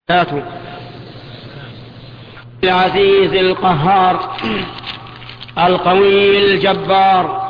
العزيز القهار القوي الجبار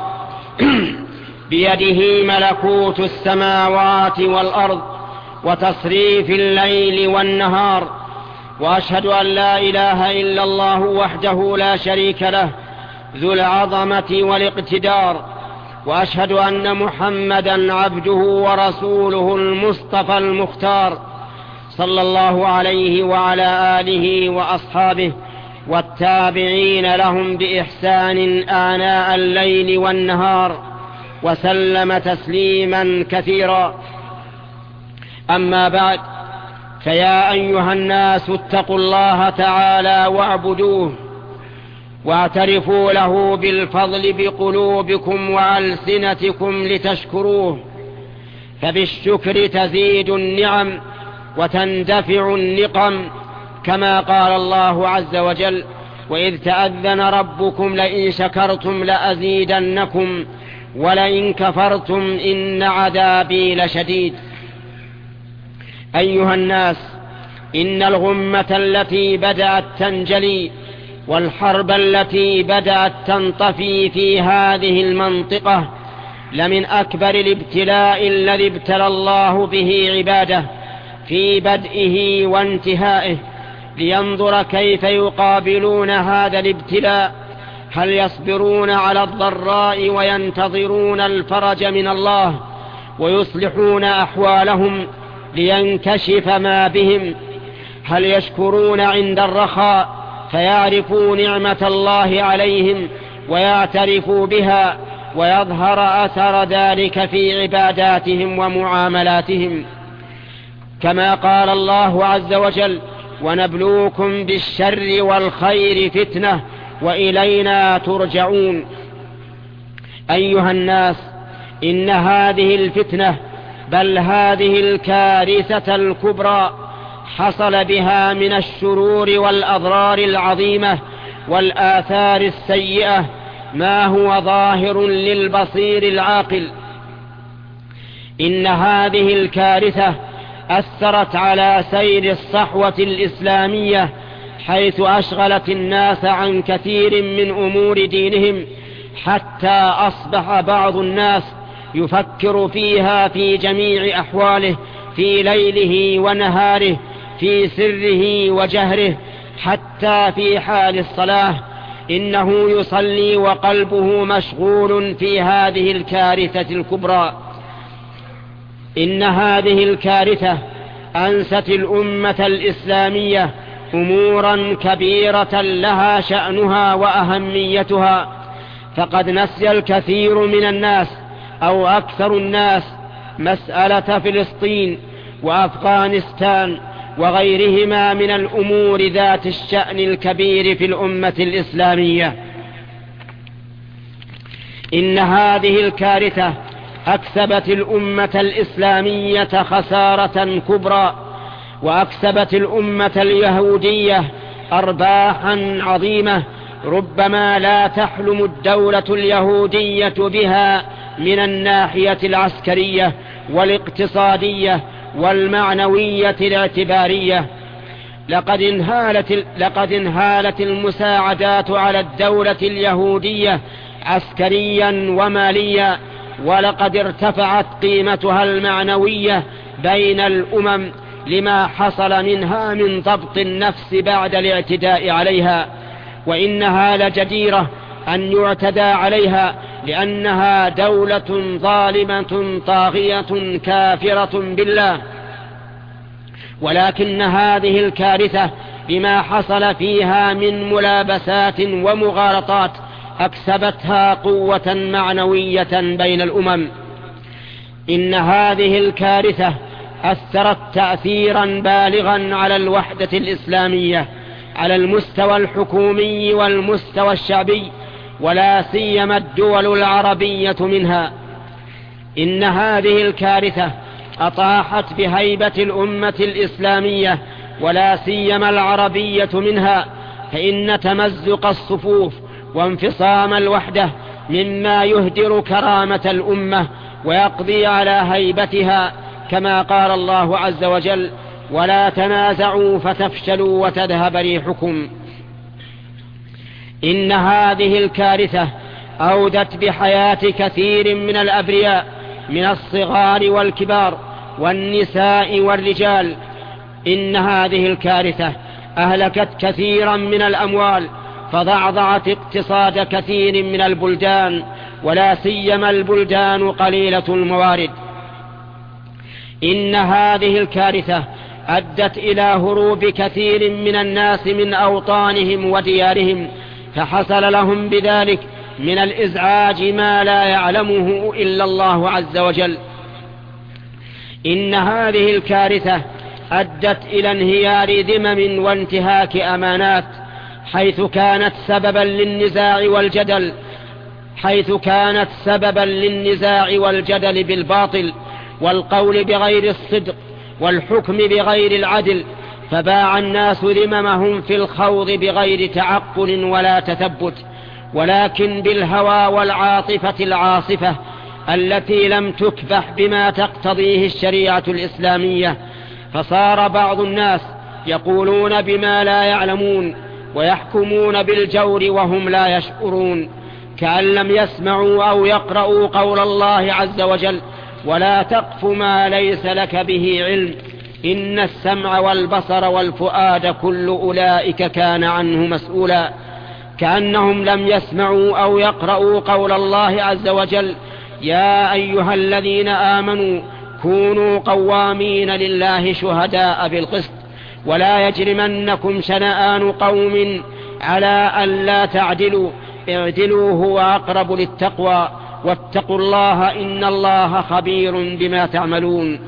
بيده ملكوت السماوات والأرض وتصريف الليل والنهار، وأشهد أن لا إله إلا الله وحده لا شريك له ذو العظمة والاقتدار، وأشهد أن محمدا عبده ورسوله المصطفى المختار صلى الله عليه وعلى آله وأصحابه والتابعين لهم بإحسان آناء الليل والنهار، وسلم تسليما كثيرا. أما بعد، فيا أيها الناس اتقوا الله تعالى واعبدوه، واعترفوا له بالفضل بقلوبكم وألسنتكم لتشكروه، فبالشكر تزيد النعم وتندفع النقم، كما قال الله عز وجل: وإذ تأذن ربكم لئن شكرتم لأزيدنكم ولئن كفرتم إن عذابي لشديد. أيها الناس، إن الغمة التي بدأت تنجلي والحرب التي بدأت تنطفي في هذه المنطقة لمن أكبر الابتلاء الذي ابتلى الله به عباده في بدئه وانتهائه، لينظر كيف يقابلون هذا الابتلاء. هل يصبرون على الضراء وينتظرون الفرج من الله ويصلحون أحوالهم لينكشف ما بهم؟ هل يشكرون عند الرخاء فيعرفوا نعمة الله عليهم ويعترفوا بها ويظهر أثر ذلك في عباداتهم ومعاملاتهم؟ كما قال الله عز وجل: ونبلوكم بالشر والخير فتنة وإلينا ترجعون. أيها الناس، إن هذه الفتنة، بل هذه الكارثة الكبرى، حصل بها من الشرور والأضرار العظيمة والآثار السيئة ما هو ظاهر للبصير العاقل. إن هذه الكارثة أثرت على سير الصحوة الإسلامية، حيث أشغلت الناس عن كثير من أمور دينهم، حتى أصبح بعض الناس يفكر فيها في جميع أحواله، في ليله ونهاره، في سره وجهره، حتى في حال الصلاة إنه يصلي وقلبه مشغول في هذه الكارثة الكبرى. إن هذه الكارثة أنست الأمة الإسلامية أمورا كبيرة لها شأنها وأهميتها، فقد نسي الكثير من الناس أو أكثر الناس مسألة فلسطين وأفغانستان وغيرهما من الأمور ذات الشأن الكبير في الأمة الإسلامية. إن هذه الكارثة أكسبت الأمة الإسلامية خسارة كبرى، وأكسبت الأمة اليهودية أرباحا عظيمة ربما لا تحلم الدولة اليهودية بها من الناحية العسكرية والاقتصادية والمعنوية الاعتبارية. لقد انهالت المساعدات على الدولة اليهودية عسكريا وماليا، ولقد ارتفعت قيمتها المعنوية بين الأمم لما حصل منها من ضبط النفس بعد الاعتداء عليها، وإنها لجديرة أن يعتدى عليها، لأنها دولة ظالمة طاغية كافرة بالله. ولكن هذه الكارثة بما حصل فيها من ملابسات ومغالطات أكسبتها قوة معنوية بين الأمم. إن هذه الكارثة أثرت تأثيرا بالغا على الوحدة الإسلامية على المستوى الحكومي والمستوى الشعبي، ولا سيما الدول العربية منها. إن هذه الكارثة أطاحت بهيبة الأمة الإسلامية ولا سيما العربية منها، فإن تمزق الصفوف وانفصام الوحدة مما يهدر كرامة الأمة ويقضي على هيبتها، كما قال الله عز وجل: ولا تنازعوا فتفشلوا وتذهب ريحكم. إن هذه الكارثة أودت بحياة كثير من الأبرياء من الصغار والكبار والنساء والرجال. إن هذه الكارثة أهلكت كثيرا من الأموال، فضعضعت اقتصاد كثير من البلدان، ولا سيما البلدان قليلة الموارد. إن هذه الكارثة أدت إلى هروب كثير من الناس من أوطانهم وديارهم، فحصل لهم بذلك من الإزعاج ما لا يعلمه إلا الله عز وجل. إن هذه الكارثة أدت إلى انهيار ذمم وانتهاك أمانات، حيث كانت سببا للنزاع والجدل بالباطل، والقول بغير الصدق، والحكم بغير العدل، فباع الناس ذممهم في الخوض بغير تعقل ولا تثبت، ولكن بالهوى والعاطفة العاصفة التي لم تكبح بما تقتضيه الشريعة الإسلامية. فصار بعض الناس يقولون بما لا يعلمون، ويحكمون بالجور وهم لا يشعرون، كأن لم يسمعوا أو يقرأوا قول الله عز وجل: ولا تقف ما ليس لك به علم، إن السمع والبصر والفؤاد كل أولئك كان عنه مسؤولا. كأنهم لم يسمعوا أو يقرأوا قول الله عز وجل: يا أيها الذين آمنوا كونوا قوامين لله شهداء بالقسط، ولا يجرمنكم شنآن قوم على أن لا تعدلوا، اعدلوا هو أقرب للتقوى، واتقوا الله إن الله خبير بما تعملون.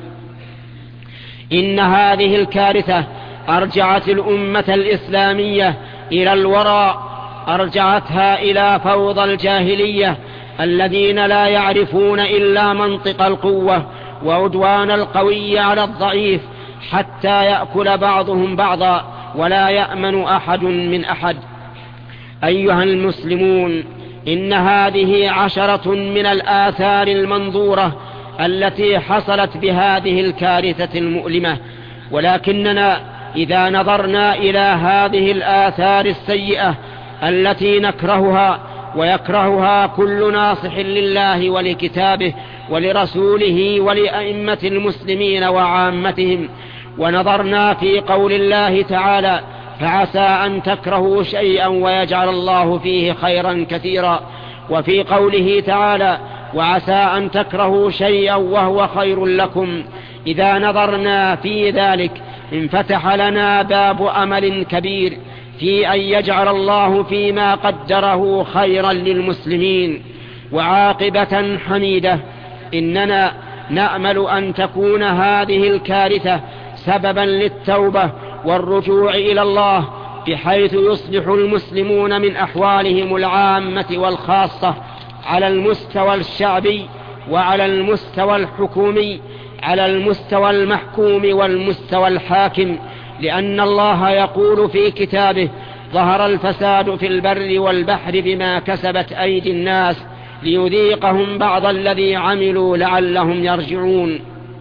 إن هذه الكارثة أرجعت الأمة الإسلامية إلى الوراء، أرجعتها إلى فوضى الجاهلية الذين لا يعرفون إلا منطق القوة وعدوان القوي على الضعيف، حتى يأكل بعضهم بعضا ولا يأمن أحد من أحد. أيها المسلمون، إن هذه 10 من الآثار المنظورة التي حصلت بهذه الكارثة المؤلمة، ولكننا إذا نظرنا إلى هذه الآثار السيئة التي نكرهها ويكرهها كل ناصح لله ولكتابه ولرسوله ولأئمة المسلمين وعامتهم، ونظرنا في قول الله تعالى: فعسى أن تكرهوا شيئا ويجعل الله فيه خيرا كثيرا، وفي قوله تعالى: وعسى أن تكرهوا شيئا وهو خير لكم، إذا نظرنا في ذلك انفتح لنا باب أمل كبير في أن يجعل الله فيما قدره خيرا للمسلمين وعاقبة حميدة. إننا نأمل أن تكون هذه الكارثة سببا للتوبة والرجوع إلى الله، بحيث يصلح المسلمون من أحوالهم العامة والخاصة على المستوى الشعبي وعلى المستوى الحكومي، على المستوى المحكوم والمستوى الحاكم، لأن الله يقول في كتابه: ظهر الفساد في البر والبحر بما كسبت أيدي الناس ليذيقهم بعض الذي عملوا لعلهم يرجعون.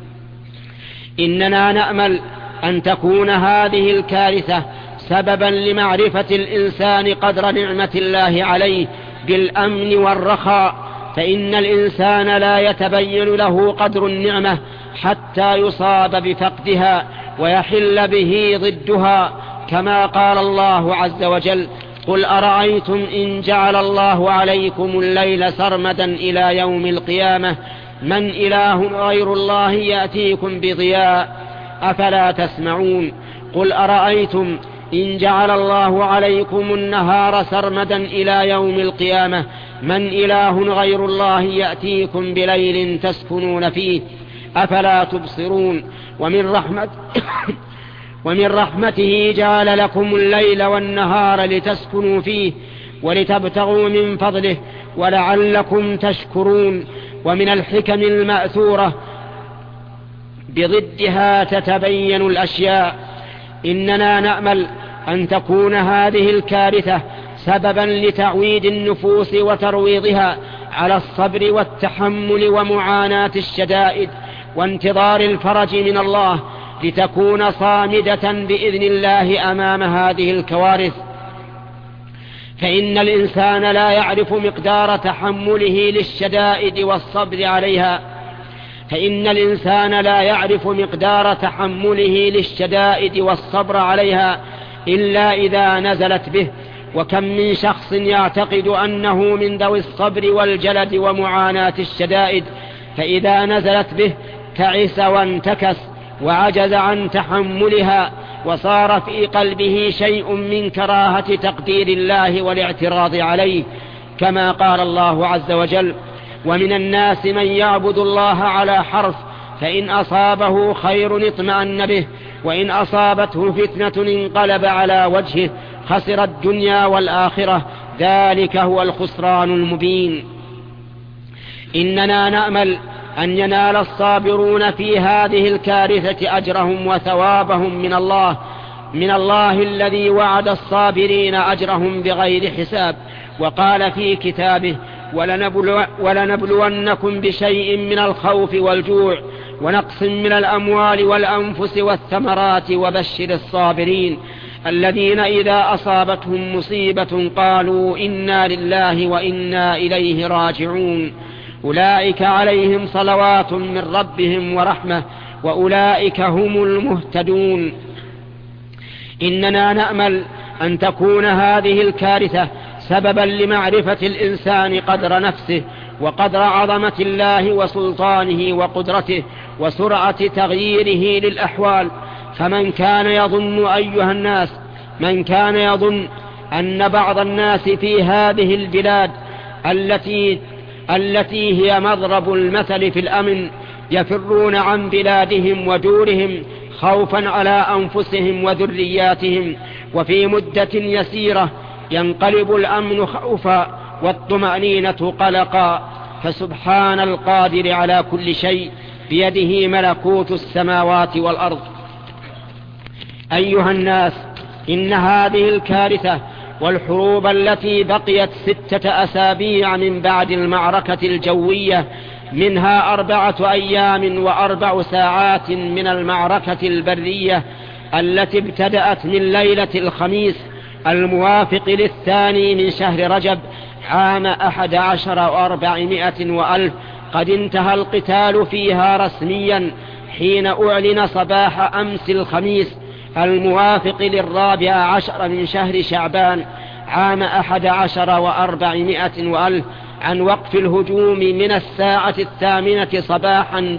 إننا نأمل أن تكون هذه الكارثة سببا لمعرفة الإنسان قدر نعمة الله عليه بالأمن والرخاء، فإن الإنسان لا يتبين له قدر النعمة حتى يصاب بفقدها ويحل به ضدها، كما قال الله عز وجل: قل أرأيتم إن جعل الله عليكم الليل سرمدا إلى يوم القيامة من إله غير الله يأتيكم بضياء أفلا تسمعون. قل أرأيتم إن جعل الله عليكم النهار سرمدا إلى يوم القيامة من إله غير الله يأتيكم بليل تسكنون فيه أفلا تبصرون. ومن رحمته جعل لكم الليل والنهار لتسكنوا فيه ولتبتغوا من فضله ولعلكم تشكرون. ومن الحكم المأثورة بضدها تتبين الأشياء. إننا نأمل أن تكون هذه الكارثة سببا لتعويد النفوس وترويضها على الصبر والتحمل ومعاناة الشدائد وانتظار الفرج من الله، لتكون صامدة بإذن الله أمام هذه الكوارث. فإن الإنسان لا يعرف مقدار تحمله للشدائد والصبر عليها إلا إذا نزلت به. وكم من شخص يعتقد أنه من ذوي الصبر والجلد ومعاناة الشدائد، فإذا نزلت به تعس وانتكس وعجز عن تحملها، وصار في قلبه شيء من كراهة تقدير الله والاعتراض عليه، كما قال الله عز وجل: ومن الناس من يعبد الله على حرف، فإن أصابه خير اطمأن به، وإن أصابته فتنة انقلب على وجهه، خسر الدنيا والآخرة، ذلك هو الخسران المبين. إننا نأمل أن ينال الصابرون في هذه الكارثة أجرهم وثوابهم من الله الذي وعد الصابرين أجرهم بغير حساب، وقال في كتابه: ولنبلونكم بشيء من الخوف والجوع ونقص من الأموال والأنفس والثمرات وبشر الصابرين الذين إذا أصابتهم مصيبة قالوا إنا لله وإنا إليه راجعون، أولئك عليهم صلوات من ربهم ورحمة وأولئك هم المهتدون. إننا نأمل أن تكون هذه الكارثة سببا لمعرفة الإنسان قدر نفسه وقدر عظمة الله وسلطانه وقدرته وسرعة تغييره للأحوال. فمن كان يظن أن بعض الناس في هذه البلاد التي هي مضرب المثل في الأمن يفرون عن بلادهم ودورهم خوفا على أنفسهم وذرياتهم، وفي مدة يسيرة ينقلب الأمن خوفا والطمأنينة قلقا، فسبحان القادر على كل شيء بيده ملكوت السماوات والأرض. أيها الناس، إن هذه الكارثة والحروب التي بقيت 6 أسابيع من بعد المعركة الجوية، منها 4 أيام و4 ساعات من المعركة البرية التي ابتدأت من ليلة الخميس الموافق 2 من شهر رجب عام 11 و400 وألف، قد انتهى القتال فيها رسميا حين أعلن صباح أمس الخميس الموافق 14 من شهر شعبان عام 11 و400 وألف عن وقف الهجوم من الساعة 8 صباحا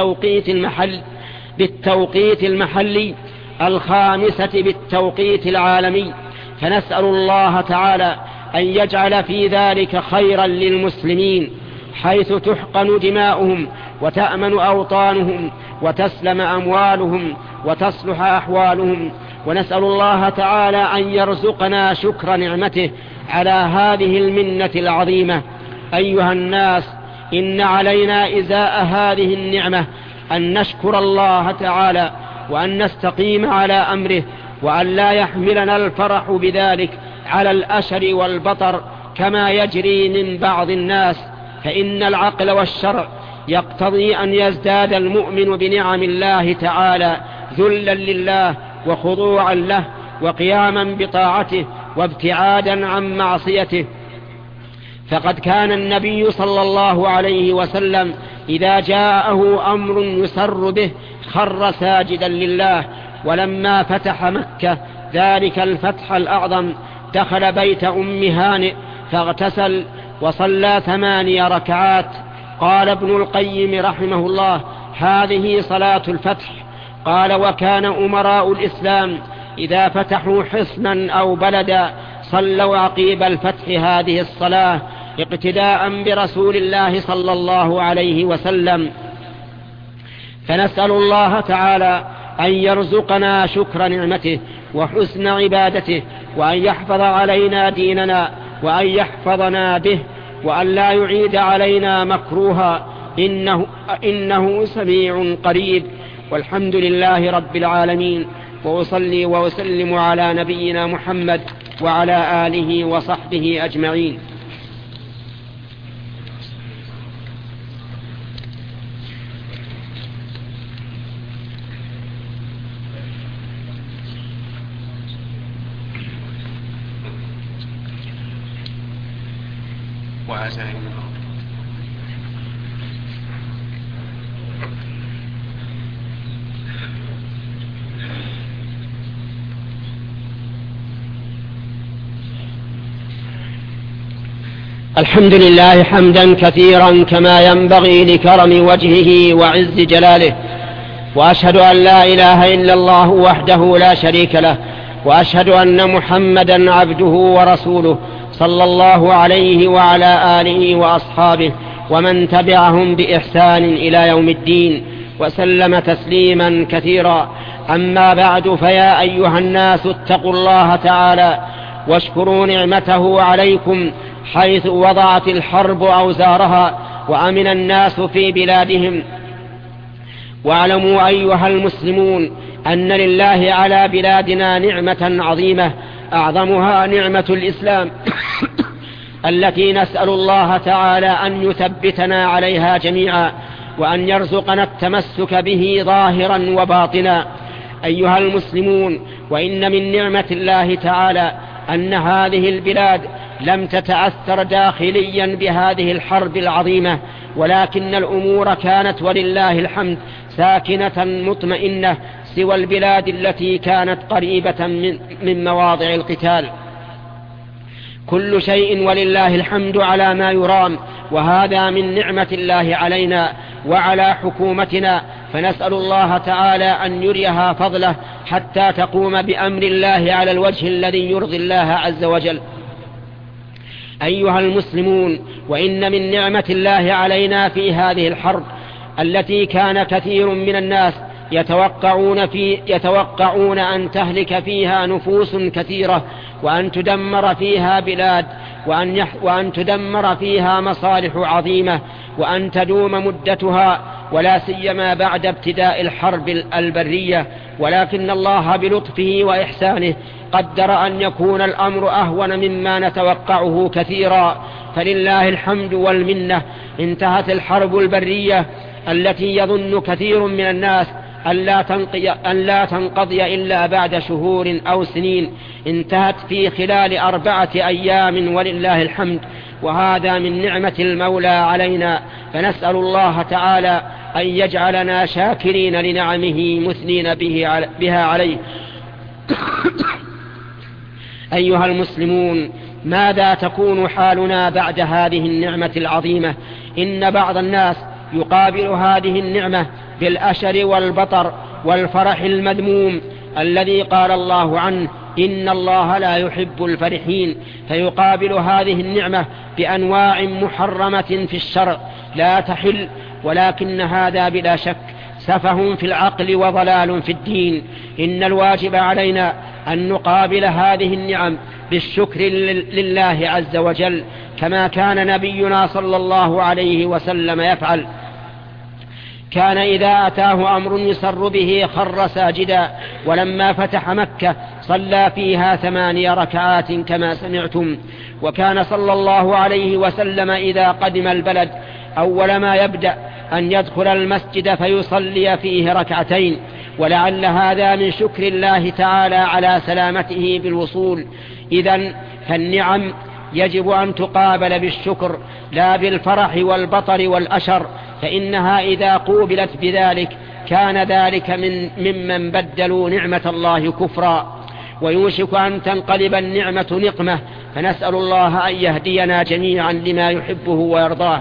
بالتوقيت المحلي 5 بالتوقيت العالمي. فنسأل الله تعالى أن يجعل في ذلك خيرا للمسلمين، حيث تحقن دماؤهم وتأمن أوطانهم وتسلم أموالهم وتصلح أحوالهم. ونسأل الله تعالى أن يرزقنا شكر نعمته على هذه المنة العظيمة. أيها الناس، إن علينا إزاء هذه النعمة أن نشكر الله تعالى وأن نستقيم على أمره، وأن لا يحملنا الفرح بذلك على الأشر والبطر كما يجري من بعض الناس، فإن العقل والشرع يقتضي أن يزداد المؤمن بنعم الله تعالى ذلا لله وخضوعا له وقياما بطاعته وابتعادا عن معصيته. فقد كان النبي صلى الله عليه وسلم إذا جاءه أمر يسر به خر ساجدا لله. ولما فتح مكة ذلك الفتح الأعظم دخل بيت أم هانئ فاغتسل وصلى 8 ركعات. قال ابن القيم رحمه الله: هذه صلاة الفتح. قال: وكان أمراء الإسلام إذا فتحوا حصنا أو بلدا صلوا عقيب الفتح هذه الصلاة اقتداء برسول الله صلى الله عليه وسلم. فنسأل الله تعالى أن يرزقنا شكر نعمته وحسن عبادته، وأن يحفظ علينا ديننا، وأن يحفظنا به، وأن لا يعيد علينا مكروها، إنه سميع قريب. والحمد لله رب العالمين، وأصلي وأسلم على نبينا محمد وعلى آله وصحبه أجمعين. وعزائم. الحمد لله حمدا كثيرا كما ينبغي لكرم وجهه وعز جلاله، وأشهد أن لا إله إلا الله وحده لا شريك له، وأشهد أن محمدا عبده ورسوله صلى الله عليه وعلى آله وأصحابه ومن تبعهم بإحسان إلى يوم الدين، وسلم تسليما كثيرا. أما بعد، فيا أيها الناس اتقوا الله تعالى واشكروا نعمته عليكم، حيث وضعت الحرب أوزارها وأمن الناس في بلادهم. واعلموا أيها المسلمون أن لله على بلادنا نعمة عظيمة، أعظمها نعمة الإسلام التي نسأل الله تعالى أن يثبتنا عليها جميعا، وأن يرزقنا التمسك به ظاهرا وباطنا. أيها المسلمون، وإن من نعمة الله تعالى أن هذه البلاد لم تتأثر داخليا بهذه الحرب العظيمة، ولكن الأمور كانت ولله الحمد ساكنة مطمئنة، سوى البلاد التي كانت قريبة من مواضع القتال. كل شيء ولله الحمد على ما يرام، وهذا من نعمة الله علينا وعلى حكومتنا، فنسأل الله تعالى أن يريها فضله حتى تقوم بأمر الله على الوجه الذي يرضي الله عز وجل. أيها المسلمون، وإن من نعمة الله علينا في هذه الحرب التي كان كثير من الناس يتوقعون أن تهلك فيها نفوس كثيرة، وأن تدمر فيها بلاد، وأن تدمر فيها مصالح عظيمة، وأن تدوم مدتها، ولا سيما بعد ابتداء الحرب البرية. ولكن الله بلطفه وإحسانه قدر أن يكون الأمر أهون مما نتوقعه كثيرا، فلله الحمد والمنة. انتهت الحرب البرية التي يظن كثير من الناس أن لا تنقضي إلا بعد شهور أو سنين، انتهت في خلال 4 أيام ولله الحمد، وهذا من نعمة المولى علينا، فنسأل الله تعالى أن يجعلنا شاكرين لنعمه مثنين بها عليه. أيها المسلمون، ماذا تكون حالنا بعد هذه النعمة العظيمة؟ إن بعض الناس يقابل هذه النعمة بالأشر والبطر والفرح المذموم الذي قال الله عنه: إن الله لا يحب الفرحين، فيقابل هذه النعمة بأنواع محرمة في الشرع لا تحل، ولكن هذا بلا شك سفه في العقل وضلال في الدين. إن الواجب علينا أن نقابل هذه النعم بالشكر لله عز وجل، كما كان نبينا صلى الله عليه وسلم يفعل. كان إذا أتاه أمر يسر به خر ساجدا، ولما فتح مكة صلى فيها 8 ركعات كما سمعتم. وكان صلى الله عليه وسلم إذا قدم البلد أول ما يبدأ أن يدخل المسجد فيصلي فيه 2 ركعتين، ولعل هذا من شكر الله تعالى على سلامته بالوصول. إذن فالنعم يجب أن تقابل بالشكر لا بالفرح والبطر والأشر، فإنها إذا قوبلت بذلك كان ذلك ممن بدلوا نعمة الله كفرا، ويوشك أن تنقلب النعمة نقمة، فنسأل الله أن يهدينا جميعا لما يحبه ويرضاه.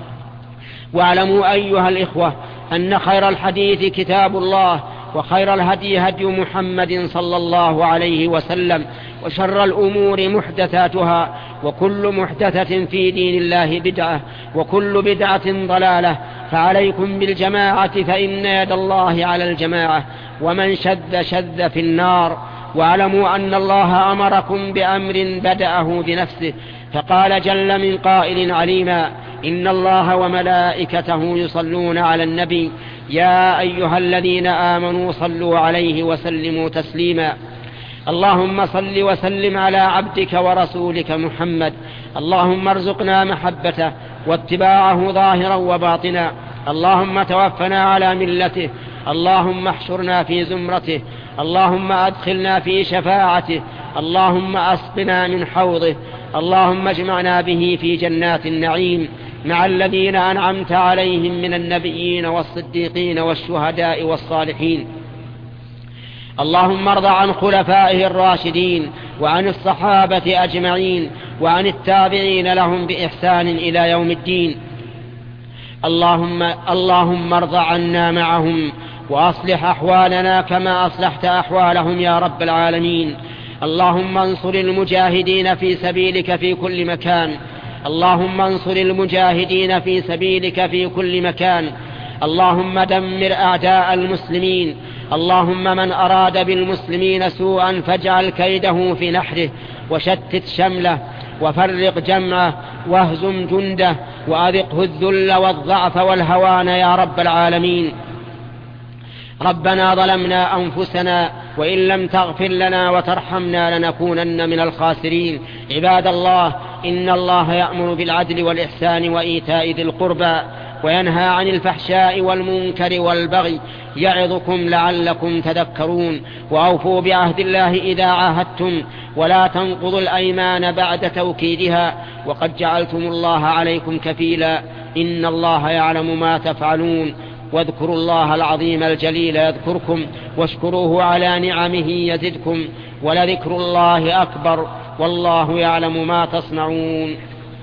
واعلموا أيها الإخوة أن خير الحديث كتاب الله، وخير الهدي هدي محمد صلى الله عليه وسلم، وشر الأمور محدثاتها، وكل محدثة في دين الله بدعة، وكل بدعة ضلالة. فعليكم بالجماعة، فإن يد الله على الجماعة، ومن شذ في النار. واعلموا أن الله أمركم بأمر بدأه بنفسه، فقال جل من قائل عليما: إن الله وملائكته يصلون على النبي يا أيها الذين آمنوا صلوا عليه وسلموا تسليما. اللهم صل وسلم على عبدك ورسولك محمد، اللهم ارزقنا محبته واتباعه ظاهرا وباطنا، اللهم توفنا على ملته، اللهم احشرنا في زمرته، اللهم أدخلنا في شفاعته، اللهم أسقنا من حوضه، اللهم اجمعنا به في جنات النعيم مع الذين أنعمت عليهم من النبيين والصديقين والشهداء والصالحين. اللهم ارض عن خلفائه الراشدين وعن الصحابة أجمعين وعن التابعين لهم بإحسان إلى يوم الدين. اللهم ارض عنا معهم وأصلح أحوالنا كما أصلحت أحوالهم يا رب العالمين. اللهم انصر المجاهدين في سبيلك في كل مكان. اللهم انصر المجاهدين في سبيلك في كل مكان. اللهم دمر أعداء المسلمين. اللهم من أراد بالمسلمين سوءا فاجعل كيده في نحره وشتت شمله وفرق جمعه واهزم جنده وأذقه الذل والضعف والهوان يا رب العالمين. ربنا ظلمنا أنفسنا وإن لم تغفر لنا وترحمنا لنكونن من الخاسرين. عباد الله، إن الله يأمر بالعدل والإحسان وإيتاء ذي القربى وينهى عن الفحشاء والمنكر والبغي يعظكم لعلكم تذكرون. وأوفوا بعهد الله إذا عاهدتم ولا تنقضوا الأيمان بعد توكيدها وقد جعلتم الله عليكم كفيلا. إن الله يعلم ما تفعلون. واذكروا الله العظيم الجليل يذكركم واشكروه على نعمه يزدكم ولذكر الله أكبر والله يعلم ما تصنعون.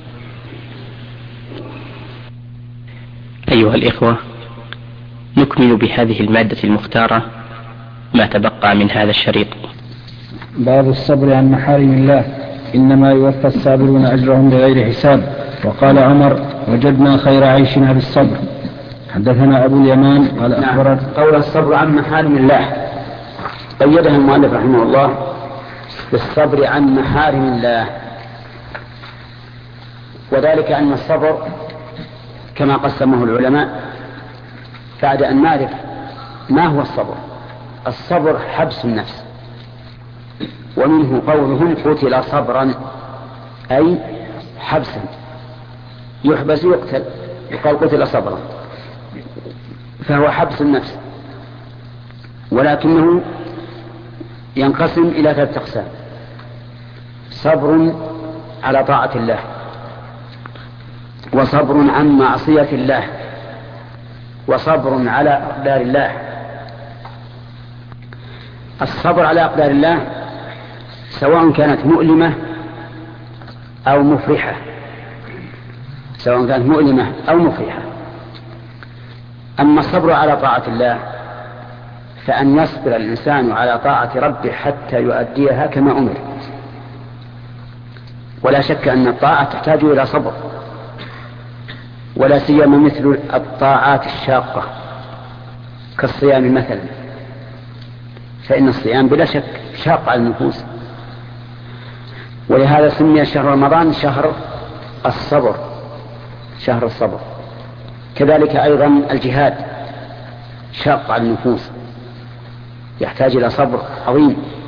أيها الإخوة، نكمل بهذه المادة المختارة ما تبقى من هذا الشريط. باب الصبر عن محارم الله، إنما يوفى الصابرون أجرهم بغير حساب. وقال عمر: وجدنا خير عيشنا بالصبر. حدثنا أبو اليمان قال أخبرنا. قول الصبر عن محارم الله قيدها المؤلف رحمه الله بالصبر عن محارم الله، وذلك أن الصبر كما قسمه العلماء بعد أن نعرف ما هو الصبر. الصبر حبس النفس، ومنه قولهم قتل صبرا، أي حبسا، يحبس يقتل، يقال قتل صبرا، فهو حبس النفس، ولكنه ينقسم إلى 3 أقسام: صبر على طاعة الله، وصبر عن معصية الله، وصبر على أقدار الله. الصبر على أقدار الله سواء كانت مؤلمة أو مفرحة، سواء كانت مؤلمة أو مفرحة. أما الصبر على طاعة الله فأن يصبر الإنسان على طاعة ربه حتى يؤديها كما أمر، ولا شك أن الطاعة تحتاج إلى صبر، ولا سيما مثل الطاعات الشاقة كالصيام مثلا، فإن الصيام بلا شك شاق على النفوس، ولهذا سمي شهر رمضان شهر الصبر، شهر الصبر. كذلك أيضا الجهاد شاق على النفوس، يحتاج إلى صبر عظيم.